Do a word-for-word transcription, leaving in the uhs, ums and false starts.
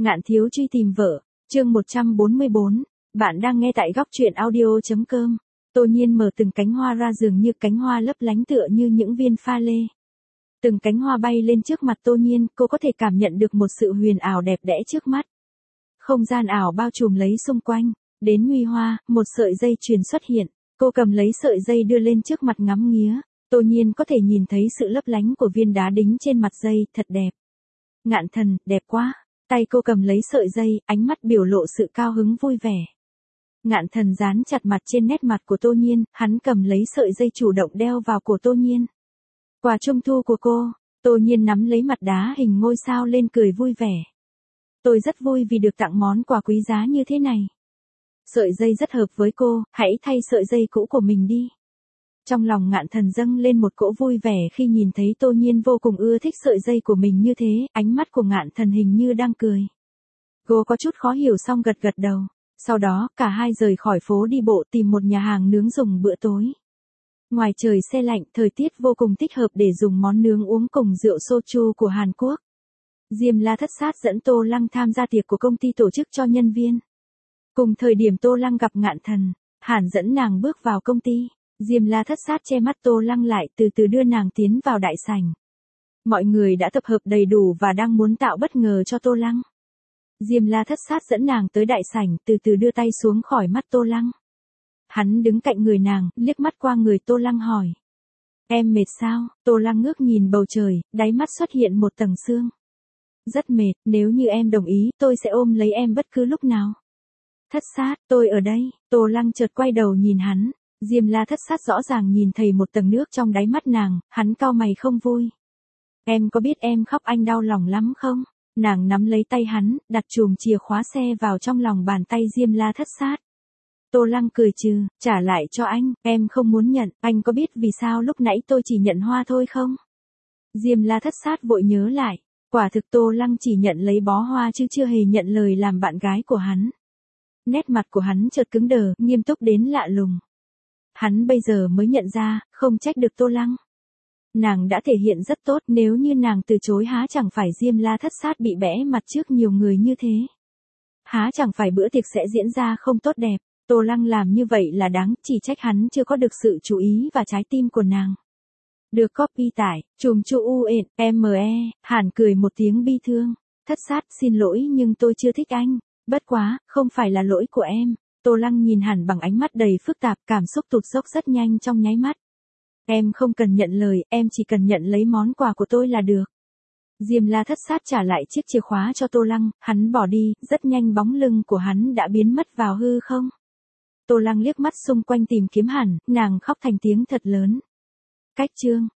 Ngạn thiếu truy tìm vợ, chương một trăm bốn mươi bốn, bạn đang nghe tại góc truyện audio.com. Tô Nhiên mở từng cánh hoa ra dường như cánh hoa lấp lánh tựa như những viên pha lê. Từng cánh hoa bay lên trước mặt Tô Nhiên, cô có thể cảm nhận được một sự huyền ảo đẹp đẽ trước mắt. Không gian ảo bao trùm lấy xung quanh, đến nguy hoa, một sợi dây chuyền xuất hiện, cô cầm lấy sợi dây đưa lên trước mặt ngắm nghía, Tô Nhiên có thể nhìn thấy sự lấp lánh của viên đá đính trên mặt dây, thật đẹp. Ngạn Thần, đẹp quá. Tay cô cầm lấy sợi dây, ánh mắt biểu lộ sự cao hứng vui vẻ. Ngạn Thần dán chặt mặt trên nét mặt của Tô Nhiên, hắn cầm lấy sợi dây chủ động đeo vào cổ Tô Nhiên. Quà trung thu của cô, Tô Nhiên nắm lấy mặt đá hình ngôi sao lên cười vui vẻ. Tôi rất vui vì được tặng món quà quý giá như thế này. Sợi dây rất hợp với cô, hãy thay sợi dây cũ của mình đi. Trong lòng Ngạn Thần dâng lên một cỗ vui vẻ khi nhìn thấy Tô Nhiên vô cùng ưa thích sợi dây của mình như thế, ánh mắt của Ngạn Thần hình như đang cười. Cô có chút khó hiểu xong gật gật đầu. Sau đó, cả hai rời khỏi phố đi bộ tìm một nhà hàng nướng dùng bữa tối. Ngoài trời se lạnh, thời tiết vô cùng thích hợp để dùng món nướng uống cùng rượu soju của Hàn Quốc. Diêm La Thất Sát dẫn Tô Lăng tham gia tiệc của công ty tổ chức cho nhân viên. Cùng thời điểm Tô Lăng gặp Ngạn Thần, Hàn dẫn nàng bước vào công ty. Diêm La Thất Sát che mắt Tô Lăng lại, từ từ đưa nàng tiến vào đại sảnh. Mọi người đã tập hợp đầy đủ và đang muốn tạo bất ngờ cho Tô Lăng. Diêm La Thất Sát dẫn nàng tới đại sảnh, từ từ đưa tay xuống khỏi mắt Tô Lăng. Hắn đứng cạnh người nàng, liếc mắt qua người Tô Lăng hỏi. Em mệt sao? Tô Lăng ngước nhìn bầu trời, đáy mắt xuất hiện một tầng sương. Rất mệt, nếu như em đồng ý, tôi sẽ ôm lấy em bất cứ lúc nào. Thất Sát, tôi ở đây. Tô Lăng chợt quay đầu nhìn hắn. Diêm La Thất Sát rõ ràng nhìn thấy một tầng nước trong đáy mắt nàng, hắn cau mày không vui. Em có biết em khóc anh đau lòng lắm không? Nàng nắm lấy tay hắn, đặt chùm chìa khóa xe vào trong lòng bàn tay Diêm La Thất Sát. Tô Lăng cười trừ, trả lại cho anh, em không muốn nhận, anh có biết vì sao lúc nãy tôi chỉ nhận hoa thôi không? Diêm La Thất Sát vội nhớ lại, quả thực Tô Lăng chỉ nhận lấy bó hoa chứ chưa hề nhận lời làm bạn gái của hắn. Nét mặt của hắn chợt cứng đờ, nghiêm túc đến lạ lùng. Hắn bây giờ mới nhận ra, không trách được Tô Lăng. Nàng đã thể hiện rất tốt, nếu như nàng từ chối há chẳng phải Diêm La Thất Sát bị bẽ mặt trước nhiều người như thế. Há chẳng phải bữa tiệc sẽ diễn ra không tốt đẹp, Tô Lăng làm như vậy là đáng, chỉ trách hắn chưa có được sự chú ý và trái tim của nàng. Được copy tải, chùm chu u ện, me, Hàn cười một tiếng bi thương. Thất Sát, xin lỗi nhưng tôi chưa thích anh, bất quá, không phải là lỗi của em. Tô Lăng nhìn Hàn bằng ánh mắt đầy phức tạp, cảm xúc tụt dốc rất nhanh trong nháy mắt. Em không cần nhận lời, em chỉ cần nhận lấy món quà của tôi là được. Diêm La Thất Sát trả lại chiếc chìa khóa cho Tô Lăng, hắn bỏ đi, rất nhanh bóng lưng của hắn đã biến mất vào hư không. Tô Lăng liếc mắt xung quanh tìm kiếm Hàn, nàng khóc thành tiếng thật lớn. Cách chương.